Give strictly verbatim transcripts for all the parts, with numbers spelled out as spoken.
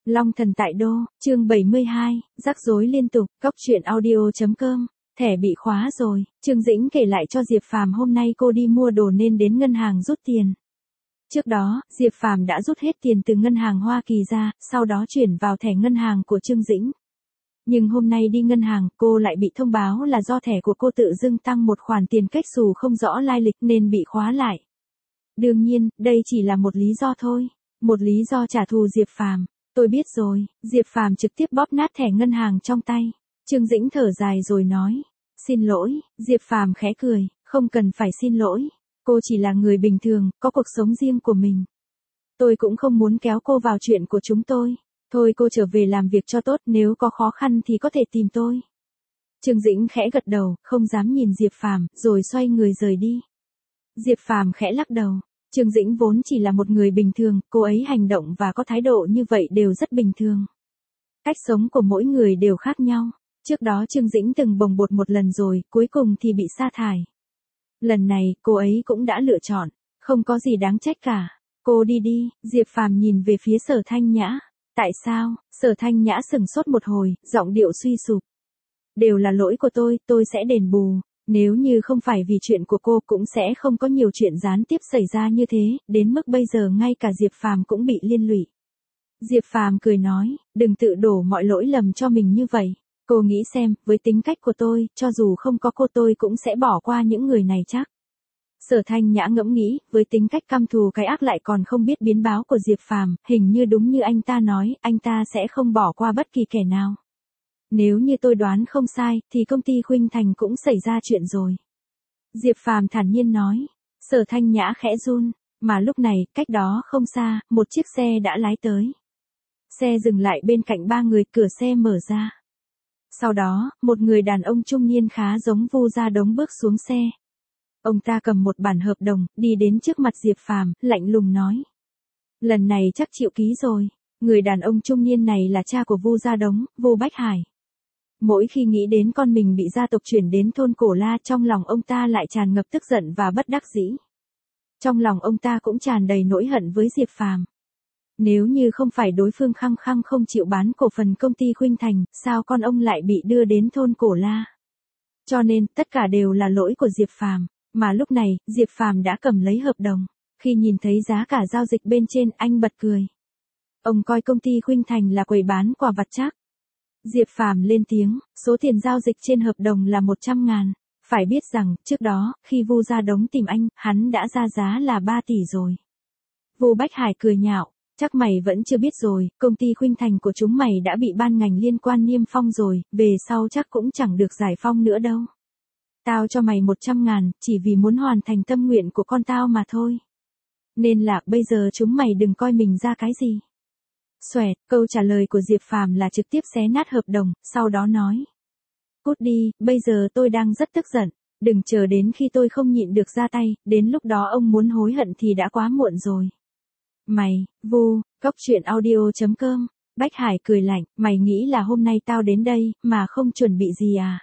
Long thần tại đô, chương bảy mươi hai, rắc rối liên tục, cóc truyện audio chấm com, thẻ bị khóa rồi, Trương Dĩnh kể lại cho Diệp Phàm hôm nay cô đi mua đồ nên đến ngân hàng rút tiền. Trước đó, Diệp Phàm đã rút hết tiền từ ngân hàng Hoa Kỳ ra, sau đó chuyển vào thẻ ngân hàng của Trương Dĩnh. Nhưng hôm nay đi ngân hàng, cô lại bị thông báo là do thẻ của cô tự dưng tăng một khoản tiền cách xù không rõ lai lịch nên bị khóa lại. Đương nhiên, đây chỉ là một lý do thôi, một lý do trả thù Diệp Phàm. Tôi biết rồi, Diệp Phàm trực tiếp bóp nát thẻ ngân hàng trong tay. Trương Dĩnh thở dài rồi nói, xin lỗi, Diệp Phàm khẽ cười, không cần phải xin lỗi, cô chỉ là người bình thường, có cuộc sống riêng của mình. Tôi cũng không muốn kéo cô vào chuyện của chúng tôi. Thôi cô trở về làm việc cho tốt, nếu có khó khăn thì có thể tìm tôi. Trương Dĩnh khẽ gật đầu, không dám nhìn Diệp Phàm, rồi xoay người rời đi. Diệp Phàm khẽ lắc đầu. Trương Dĩnh vốn chỉ là một người bình thường, cô ấy hành động và có thái độ như vậy đều rất bình thường. Cách sống của mỗi người đều khác nhau. Trước đó Trương Dĩnh từng bồng bột một lần rồi, cuối cùng thì bị sa thải. Lần này, cô ấy cũng đã lựa chọn, không có gì đáng trách cả. Cô đi đi, Diệp Phàm nhìn về phía Sở Thanh Nhã. Tại sao? Sở Thanh Nhã sững sốt một hồi, giọng điệu suy sụp. Đều là lỗi của tôi, tôi sẽ đền bù. Nếu như không phải vì chuyện của cô cũng sẽ không có nhiều chuyện gián tiếp xảy ra như thế, đến mức bây giờ ngay cả Diệp Phàm cũng bị liên lụy. Diệp Phàm cười nói, đừng tự đổ mọi lỗi lầm cho mình như vậy. Cô nghĩ xem, với tính cách của tôi, cho dù không có cô tôi cũng sẽ bỏ qua những người này chắc. Sở Thanh Nhã ngẫm nghĩ, với tính cách căm thù cái ác lại còn không biết biến báo của Diệp Phàm, hình như đúng như anh ta nói, anh ta sẽ không bỏ qua bất kỳ kẻ nào. Nếu như tôi đoán không sai, thì công ty Khuynh Thành cũng xảy ra chuyện rồi. Diệp Phàm thản nhiên nói. Sở Thanh Nhã khẽ run, mà lúc này, cách đó không xa, một chiếc xe đã lái tới. Xe dừng lại bên cạnh ba người, cửa xe mở ra. Sau đó, một người đàn ông trung niên khá giống Vu Gia Đống bước xuống xe. Ông ta cầm một bản hợp đồng, đi đến trước mặt Diệp Phàm, lạnh lùng nói. Lần này chắc chịu ký rồi. Người đàn ông trung niên này là cha của Vu Gia Đống, Vu Bách Hải. Mỗi khi nghĩ đến con mình bị gia tộc chuyển đến thôn Cổ La, trong lòng ông ta lại tràn ngập tức giận và bất đắc dĩ. Trong lòng ông ta cũng tràn đầy nỗi hận với Diệp Phàm. Nếu như không phải đối phương khăng khăng không chịu bán cổ phần công ty Khuynh Thành, sao con ông lại bị đưa đến thôn Cổ La? Cho nên, tất cả đều là lỗi của Diệp Phàm. Mà lúc này, Diệp Phàm đã cầm lấy hợp đồng. Khi nhìn thấy giá cả giao dịch bên trên, anh bật cười. Ông coi công ty Khuynh Thành là quầy bán quà vặt chắc. Diệp Phàm lên tiếng, số tiền giao dịch trên hợp đồng là một trăm ngàn. Phải biết rằng, trước đó, khi Vu Gia Đống tìm anh, hắn đã ra giá là ba tỷ rồi. Vu Bách Hải cười nhạo, chắc mày vẫn chưa biết rồi, công ty Khuynh Thành của chúng mày đã bị ban ngành liên quan niêm phong rồi, về sau chắc cũng chẳng được giải phong nữa đâu. Tao cho mày một trăm ngàn, chỉ vì muốn hoàn thành tâm nguyện của con tao mà thôi. Nên là, bây giờ chúng mày đừng coi mình ra cái gì. Xoẹt, câu trả lời của Diệp Phàm là trực tiếp xé nát hợp đồng, sau đó nói. Cút đi, bây giờ tôi đang rất tức giận, đừng chờ đến khi tôi không nhịn được ra tay, đến lúc đó ông muốn hối hận thì đã quá muộn rồi. Mày, Vu, cóc truyện audio chấm com, Bách Hải cười lạnh, mày nghĩ là hôm nay tao đến đây, mà không chuẩn bị gì à?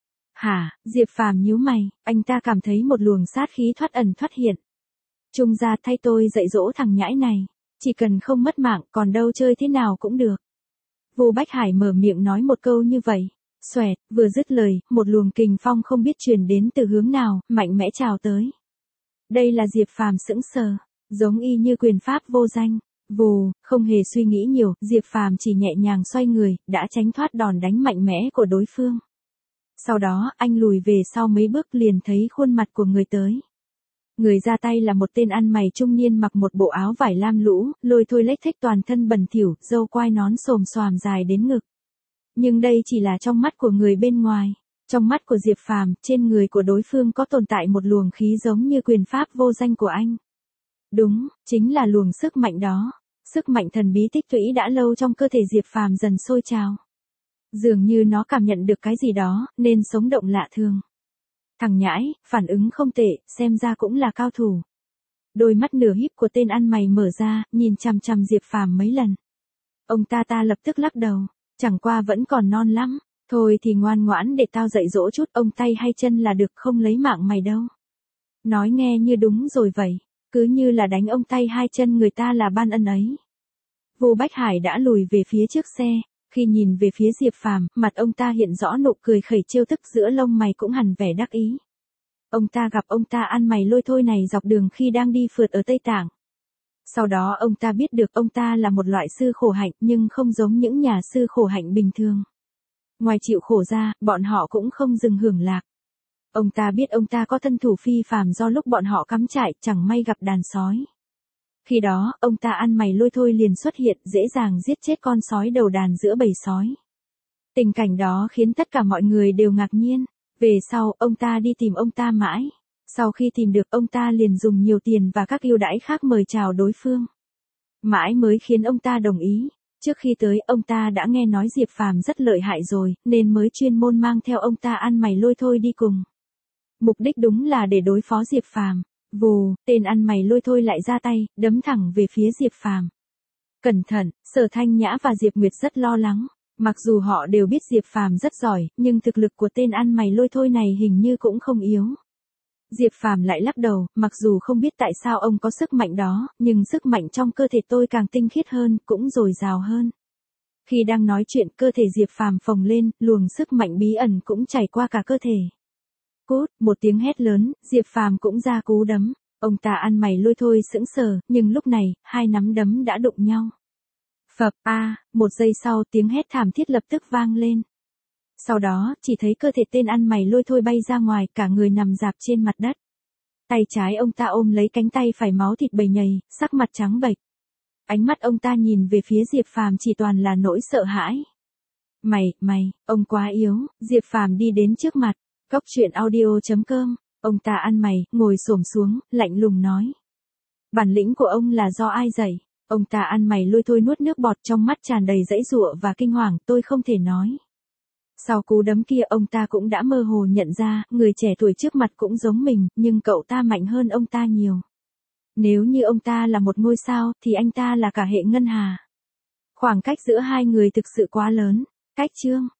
Hả, Diệp Phàm nhíu mày, anh ta cảm thấy một luồng sát khí thoát ẩn thoát hiện. Trung gia thay tôi dạy dỗ thằng nhãi này. Chỉ cần không mất mạng, còn đâu chơi thế nào cũng được. Vu Bách Hải mở miệng nói một câu như vậy. Xoẹt, vừa dứt lời, một luồng kình phong không biết truyền đến từ hướng nào, mạnh mẽ trào tới. Đây là Diệp Phàm sững sờ, giống y như quyền pháp vô danh. Vù, không hề suy nghĩ nhiều, Diệp Phàm chỉ nhẹ nhàng xoay người, đã tránh thoát đòn đánh mạnh mẽ của đối phương. Sau đó, anh lùi về sau mấy bước liền thấy khuôn mặt của người tới. Người ra tay là một tên ăn mày trung niên mặc một bộ áo vải lam lũ, lôi thôi lếch thếch toàn thân bẩn thỉu, râu quai nón xồm xoàm dài đến ngực. Nhưng đây chỉ là trong mắt của người bên ngoài. Trong mắt của Diệp Phàm, trên người của đối phương có tồn tại một luồng khí giống như quyền pháp vô danh của anh. Đúng, chính là luồng sức mạnh đó. Sức mạnh thần bí tích lũy đã lâu trong cơ thể Diệp Phàm dần sôi trào. Dường như nó cảm nhận được cái gì đó, nên sống động lạ thường. Thằng nhãi, phản ứng không tệ, xem ra cũng là cao thủ. Đôi mắt nửa híp của tên ăn mày mở ra, nhìn chằm chằm Diệp Phàm mấy lần. Ông ta ta lập tức lắc đầu, chẳng qua vẫn còn non lắm, thôi thì ngoan ngoãn để tao dạy dỗ chút ông tay hay chân là được, không lấy mạng mày đâu. Nói nghe như đúng rồi vậy, cứ như là đánh ông tay hai chân người ta là ban ân ấy. Vu Bách Hải đã lùi về phía trước xe, khi nhìn về phía Diệp Phàm, mặt ông ta hiện rõ nụ cười khẩy trêu tức, giữa lông mày cũng hằn vẻ đắc ý. Ông ta gặp ông ta ăn mày lôi thôi này dọc đường khi đang đi phượt ở Tây Tạng. Sau đó ông ta biết được ông ta là một loại sư khổ hạnh, nhưng không giống những nhà sư khổ hạnh bình thường. Ngoài chịu khổ ra, bọn họ cũng không dừng hưởng lạc. Ông ta biết ông ta có thân thủ phi phàm do lúc bọn họ cắm trại chẳng may gặp đàn sói. Khi đó, ông ta ăn mày lôi thôi liền xuất hiện, dễ dàng giết chết con sói đầu đàn giữa bầy sói. Tình cảnh đó khiến tất cả mọi người đều ngạc nhiên. Về sau, ông ta đi tìm ông ta mãi. Sau khi tìm được, ông ta liền dùng nhiều tiền và các ưu đãi khác mời chào đối phương. Mãi mới khiến ông ta đồng ý. Trước khi tới, ông ta đã nghe nói Diệp Phàm rất lợi hại rồi, nên mới chuyên môn mang theo ông ta ăn mày lôi thôi đi cùng. Mục đích đúng là để đối phó Diệp Phàm. Vù, tên ăn mày lôi thôi lại ra tay, đấm thẳng về phía Diệp Phàm. Cẩn thận, Sở Thanh Nhã và Diệp Nguyệt rất lo lắng. Mặc dù họ đều biết Diệp Phàm rất giỏi, nhưng thực lực của tên ăn mày lôi thôi này hình như cũng không yếu. Diệp Phàm lại lắc đầu, mặc dù không biết tại sao ông có sức mạnh đó, nhưng sức mạnh trong cơ thể tôi càng tinh khiết hơn, cũng dồi dào hơn. Khi đang nói chuyện, cơ thể Diệp Phàm phồng lên, luồng sức mạnh bí ẩn cũng chảy qua cả cơ thể. Cút, một tiếng hét lớn, Diệp Phàm cũng ra cú đấm. Ông ta ăn mày lôi thôi sững sờ, nhưng lúc này, hai nắm đấm đã đụng nhau. Phập, a, à, một giây sau tiếng hét thảm thiết lập tức vang lên. Sau đó, chỉ thấy cơ thể tên ăn mày lôi thôi bay ra ngoài, cả người nằm rạp trên mặt đất. Tay trái ông ta ôm lấy cánh tay phải, máu thịt bầy nhầy, sắc mặt trắng bệch. Ánh mắt ông ta nhìn về phía Diệp Phàm chỉ toàn là nỗi sợ hãi. Mày, mày, ông quá yếu. Diệp Phàm đi đến trước mặt. Cốc truyện audio chấm com, ông ta ăn mày, ngồi xổm xuống, lạnh lùng nói. Bản lĩnh của ông là do ai dạy? Ông ta ăn mày lôi thôi nuốt nước bọt, trong mắt tràn đầy giãy giụa và kinh hoàng, tôi không thể nói. Sau cú đấm kia ông ta cũng đã mơ hồ nhận ra, người trẻ tuổi trước mặt cũng giống mình, nhưng cậu ta mạnh hơn ông ta nhiều. Nếu như ông ta là một ngôi sao, thì anh ta là cả hệ ngân hà. Khoảng cách giữa hai người thực sự quá lớn. Cách chương